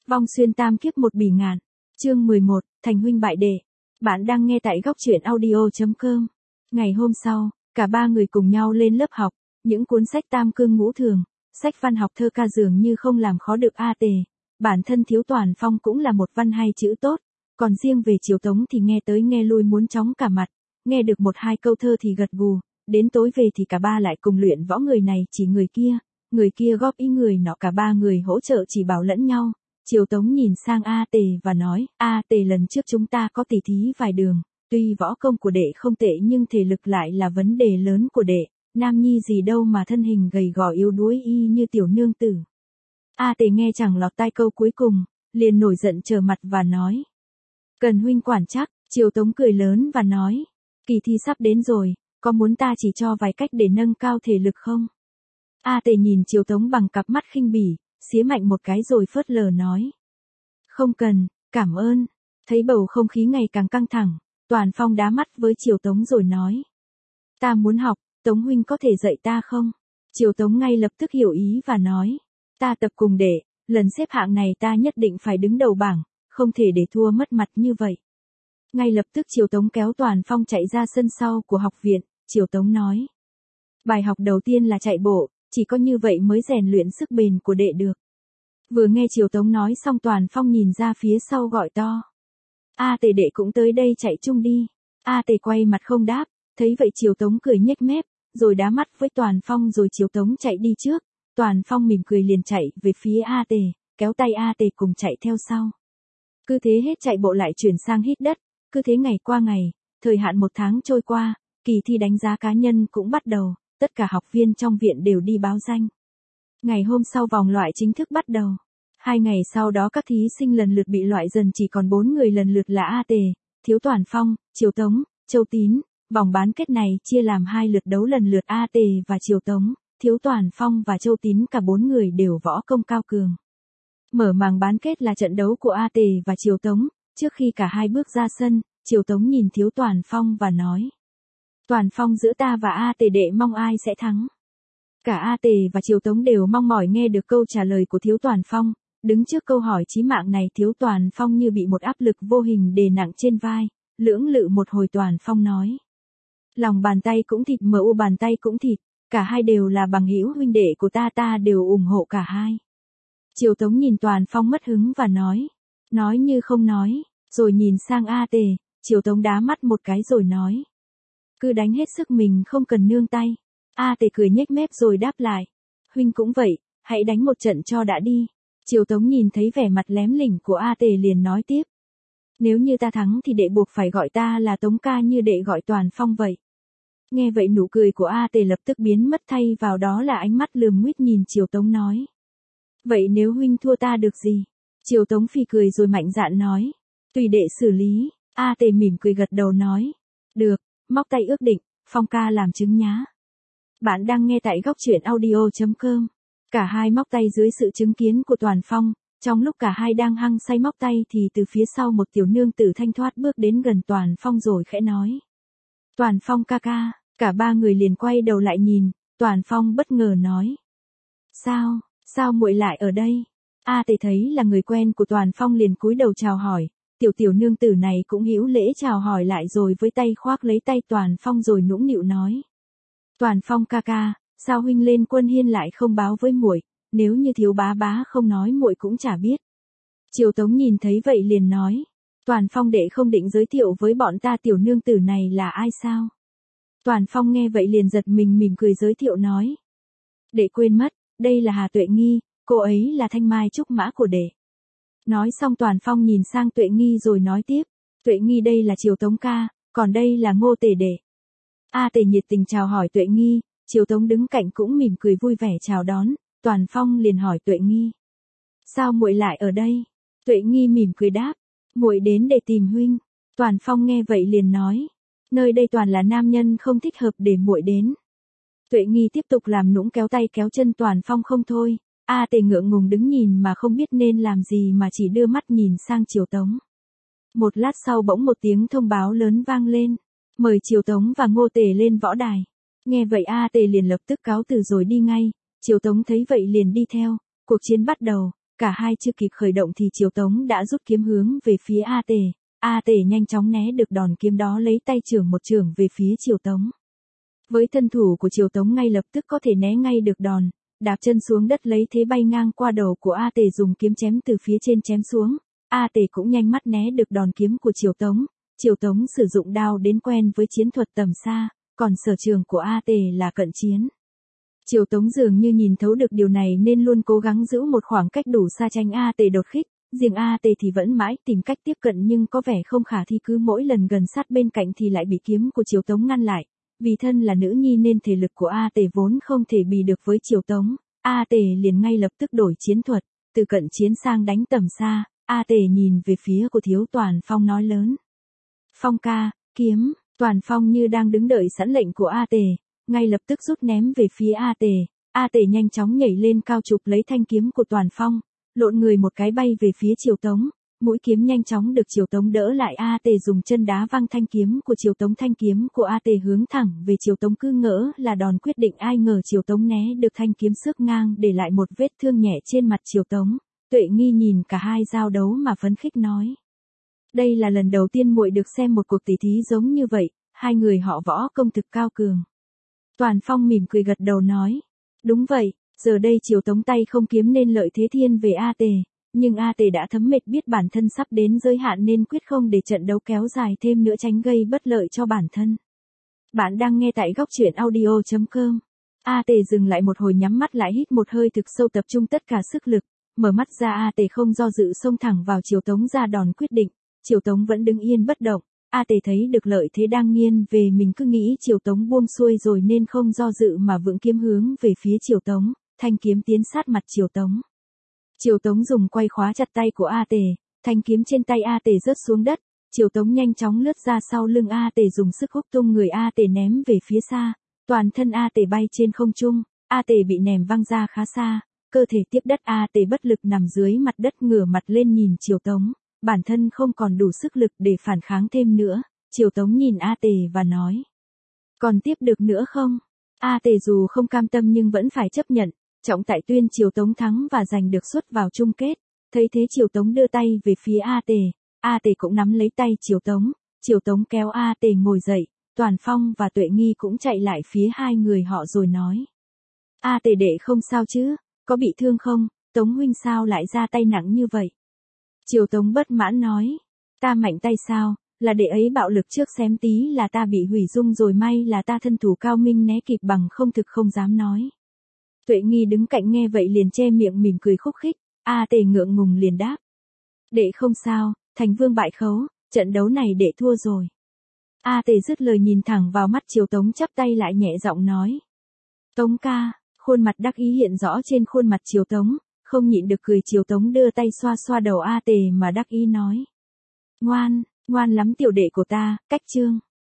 Vong xuyên tam kiếp một bỉ ngạn. Chương 11, thành huynh bại đệ. Bạn đang nghe tại góc truyện audio.com. Ngày hôm sau, cả ba người cùng nhau lên lớp học, những cuốn sách tam cương ngũ thường, sách văn học thơ ca dường như không làm khó được A Tề. Bản thân Thiếu Toàn Phong cũng là một văn hay chữ tốt, còn riêng về Triều Tống thì nghe tới nghe lui muốn chóng cả mặt, nghe được một hai câu thơ thì gật gù, đến tối về thì cả ba lại cùng luyện võ, người này chỉ người kia góp ý người nọ, cả ba người hỗ trợ chỉ bảo lẫn nhau. Triều Tống nhìn sang A Tề và nói, A Tề, lần trước chúng ta có tỉ thí vài đường, tuy võ công của đệ không tệ nhưng thể lực lại là vấn đề lớn của đệ, nam nhi gì đâu mà thân hình gầy gò yếu đuối y như tiểu nương tử. A Tề nghe chẳng lọt tai câu cuối cùng, liền nổi giận trở mặt và nói, cần huynh quản trách. Triều Tống cười lớn và nói, kỳ thi sắp đến rồi, có muốn ta chỉ cho vài cách để nâng cao thể lực không? A Tề nhìn Triều Tống bằng cặp mắt khinh bỉ, xía mạnh một cái rồi phớt lờ nói, không cần, cảm ơn. Thấy bầu không khí ngày càng căng thẳng, Toàn Phong đá mắt với Triều Tống rồi nói, ta muốn học, Tống huynh có thể dạy ta không? Triều Tống ngay lập tức hiểu ý và nói, ta tập cùng đệ, lần xếp hạng này ta nhất định phải đứng đầu bảng, không thể để thua mất mặt như vậy. Ngay lập tức Triều Tống kéo Toàn Phong chạy ra sân sau của học viện. Triều Tống nói, bài học đầu tiên là chạy bộ, chỉ có như vậy mới rèn luyện sức bền của đệ được. Vừa nghe Triều Tống nói xong, Toàn Phong nhìn ra phía sau gọi to, A Tề, đệ cũng tới đây chạy chung đi. A Tề quay mặt không đáp, thấy vậy Triều Tống cười nhếch mép, rồi đá mắt với Toàn Phong rồi Triều Tống chạy đi trước. Toàn Phong mỉm cười liền chạy về phía A Tề, kéo tay A Tề cùng chạy theo sau. Cứ thế hết chạy bộ lại chuyển sang hít đất, cứ thế ngày qua ngày, thời hạn 1 tháng trôi qua, kỳ thi đánh giá cá nhân cũng bắt đầu, tất cả học viên trong viện đều đi báo danh. Ngày hôm sau vòng loại chính thức bắt đầu. 2 ngày sau đó các thí sinh lần lượt bị loại dần, chỉ còn 4 người lần lượt là A Tề, Thiếu Toàn Phong, Triều Tống, Châu Tín. Vòng bán kết này chia làm 2 lượt đấu, lần lượt A Tề và Triều Tống, Thiếu Toàn Phong và Châu Tín, cả 4 người đều võ công cao cường. Mở màn bán kết là trận đấu của A Tề và Triều Tống. Trước khi cả hai bước ra sân, Triều Tống nhìn Thiếu Toàn Phong và nói, Toàn Phong, giữa ta và A Tề đệ mong ai sẽ thắng? Cả A Tề và Triều Tống đều mong mỏi nghe được câu trả lời của Thiếu Toàn Phong. Đứng trước câu hỏi chí mạng này, Thiếu Toàn Phong như bị một áp lực vô hình đè nặng trên vai, lưỡng lự một hồi Toàn Phong nói, lòng bàn tay cũng thịt, MU bàn tay cũng thịt, cả hai đều là bằng hữu huynh đệ của ta, ta đều ủng hộ cả hai. Triều Tống nhìn Toàn Phong mất hứng và nói như không nói, rồi nhìn sang A Tề. Triều Tống đá mắt một cái rồi nói, cứ đánh hết sức mình, không cần nương tay. A Tề cười nhếch mép rồi đáp lại, huynh cũng vậy, hãy đánh một trận cho đã đi. Triều Tống nhìn thấy vẻ mặt lém lỉnh của A Tề liền nói tiếp, nếu như ta thắng thì đệ buộc phải gọi ta là Tống ca như đệ gọi Toàn Phong vậy. Nghe vậy nụ cười của A Tề lập tức biến mất, thay vào đó là ánh mắt lườm nguýt nhìn Triều Tống nói, vậy nếu huynh thua ta được gì? Triều Tống phì cười rồi mạnh dạn nói, tùy đệ xử lý. A Tề mỉm cười gật đầu nói, được, móc tay ước định, Phong ca làm chứng nhá. Bạn đang nghe tại góc truyện audio.com. Cả hai móc tay dưới sự chứng kiến của Toàn Phong. Trong lúc cả hai đang hăng say móc tay thì từ phía sau một tiểu nương tử thanh thoát bước đến gần Toàn Phong rồi khẽ nói, Toàn Phong ca ca. Cả ba người liền quay đầu lại nhìn. Toàn Phong bất ngờ nói, sao muội lại ở đây? A Tề thấy là người quen của Toàn Phong liền cúi đầu chào hỏi. Tiểu nương tử này cũng hữu lễ chào hỏi lại rồi với tay khoác lấy tay Toàn Phong rồi nũng nịu nói, Toàn Phong ca ca, sao huynh lên Quân Hiên lại không báo với muội? Nếu như Thiếu bá bá không nói muội cũng chả biết. Triều Tống nhìn thấy vậy liền nói, Toàn Phong đệ không định giới thiệu với bọn ta tiểu nương tử này là ai sao? Toàn Phong nghe vậy liền giật mình, mỉm cười giới thiệu nói, đệ quên mất, đây là Hà Tuệ Nghi, cô ấy là thanh mai trúc mã của đệ. Nói xong Toàn Phong nhìn sang Tuệ Nghi rồi nói tiếp, Tuệ Nghi đây là Triều Tống ca, còn đây là Ngô Tề đệ. A Tề nhiệt tình chào hỏi Tuệ Nghi. Triều Tống đứng cạnh cũng mỉm cười vui vẻ chào đón. Toàn Phong liền hỏi Tuệ Nghi, sao muội lại ở đây? Tuệ Nghi mỉm cười đáp, muội đến để tìm huynh. Toàn Phong nghe vậy liền nói, nơi đây toàn là nam nhân, không thích hợp để muội đến. Tuệ Nghi tiếp tục làm nũng kéo tay kéo chân Toàn Phong không thôi. A Tề ngượng ngùng đứng nhìn mà không biết nên làm gì mà chỉ đưa mắt nhìn sang Triều Tống. Một lát sau bỗng một tiếng thông báo lớn vang lên, mời Triều Tống và Ngô Tề lên võ đài. Nghe vậy A Tề liền lập tức cáo từ rồi đi ngay. Triều Tống thấy vậy liền đi theo. Cuộc chiến bắt đầu. cả hai chưa kịp khởi động thì Triều Tống đã rút kiếm hướng về phía A Tề. A Tề nhanh chóng né được đòn kiếm đó, lấy tay chưởng một chưởng về phía Triều Tống. Với thân thủ của Triều Tống ngay lập tức có thể né ngay được đòn, đạp chân xuống đất lấy thế bay ngang qua đầu của A Tề, dùng kiếm chém từ phía trên chém xuống. A Tề cũng nhanh mắt né được đòn kiếm của Triều Tống. Triều Tống sử dụng đao đến quen với chiến thuật tầm xa, còn sở trường của A Tề là cận chiến. Triều Tống dường như nhìn thấu được điều này nên luôn cố gắng giữ một khoảng cách đủ xa tránh A Tề đột kích. Riêng A Tề thì vẫn mãi tìm cách tiếp cận nhưng có vẻ không khả thi, cứ mỗi lần gần sát bên cạnh thì lại bị kiếm của Triều Tống ngăn lại. Vì thân là nữ nhi nên thể lực của A Tề vốn không thể bì được với Triều Tống. A Tề liền ngay lập tức đổi chiến thuật, từ cận chiến sang đánh tầm xa. A Tề nhìn về phía của Thiếu Toàn Phong nói lớn: Phong ca, kiếm. Toàn Phong như đang đứng đợi sẵn lệnh của A Tề, ngay lập tức rút ném về phía A Tề. A Tề nhanh chóng nhảy lên cao chụp lấy thanh kiếm của Toàn Phong, lộn người một cái bay về phía Triều Tống. Mũi kiếm nhanh chóng được Triều Tống đỡ lại. A Tề dùng chân đá văng thanh kiếm của Triều Tống. Thanh kiếm của A Tề hướng thẳng về Triều Tống, cứ ngỡ là đòn quyết định, ai ngờ Triều Tống né được thanh kiếm xước ngang, để lại một vết thương nhẹ trên mặt Triều Tống. Tuệ Nghi nhìn cả hai giao đấu mà phấn khích nói: đây là lần đầu tiên muội được xem một cuộc tỷ thí giống như vậy, hai người họ võ công thực cao cường. Toàn Phong mỉm cười gật đầu nói: đúng vậy, giờ đây Triều Tống tay không kiếm nên lợi thế thiên về A Tề, nhưng A Tề đã thấm mệt, biết bản thân sắp đến giới hạn nên quyết không để trận đấu kéo dài thêm nữa, tránh gây bất lợi cho bản thân. Bạn đang nghe tại góc truyện audio.com. A Tề dừng lại một hồi, nhắm mắt lại hít một hơi thực sâu, tập trung tất cả sức lực, mở mắt ra. A Tề không do dự xông thẳng vào Triều Tống ra đòn quyết định. Triều Tống vẫn đứng yên bất động. A Tề thấy được lợi thế đang nghiêng về mình, cứ nghĩ Triều Tống buông xuôi rồi nên không do dự mà vững kiếm hướng về phía Triều Tống. Thanh kiếm tiến sát mặt Triều Tống. Triều Tống dùng quay khóa chặt tay của A Tề, thanh kiếm trên tay A Tề rớt xuống đất. Triều Tống nhanh chóng lướt ra sau lưng A Tề, dùng sức húc tung người A Tề ném về phía xa. Toàn thân A Tề bay trên không trung, A Tề bị ném văng ra khá xa, cơ thể tiếp đất. A Tề bất lực nằm dưới mặt đất, ngửa mặt lên nhìn Triều Tống. Bản thân không còn đủ sức lực để phản kháng thêm nữa. Triều Tống nhìn A Tề và nói: còn tiếp được nữa không? A Tề dù không cam tâm nhưng vẫn phải chấp nhận. Trọng tài tuyên Triều Tống thắng và giành được suất vào chung kết. Thấy thế Triều Tống đưa tay về phía A Tề. A Tề cũng nắm lấy tay Triều Tống. Triều Tống kéo A Tề ngồi dậy. Toàn Phong và Tuệ Nghi cũng chạy lại phía hai người họ rồi nói: A Tề đệ không sao chứ? Có bị thương không? Tống huynh sao lại ra tay nặng như vậy? Triều Tống bất mãn nói: ta mạnh tay sao? Là đệ ấy bạo lực trước, xém tí là ta bị hủy dung rồi, may là ta thân thủ cao minh né kịp, bằng không thực không dám nói. Tuệ Nghi đứng cạnh nghe vậy liền che miệng mỉm cười khúc khích. A Tề ngượng ngùng liền đáp: đệ không sao, thành vương bại khấu, trận đấu này đệ thua rồi. A Tề dứt lời nhìn thẳng vào mắt Triều Tống, chắp tay lại nhẹ giọng nói: Tống ca. Khuôn mặt đắc ý hiện rõ trên khuôn mặt Triều Tống, không nhịn được cười. Triều Tống đưa tay xoa xoa đầu A Tề mà đắc ý nói: ngoan, ngoan lắm tiểu đệ của ta. Cách chương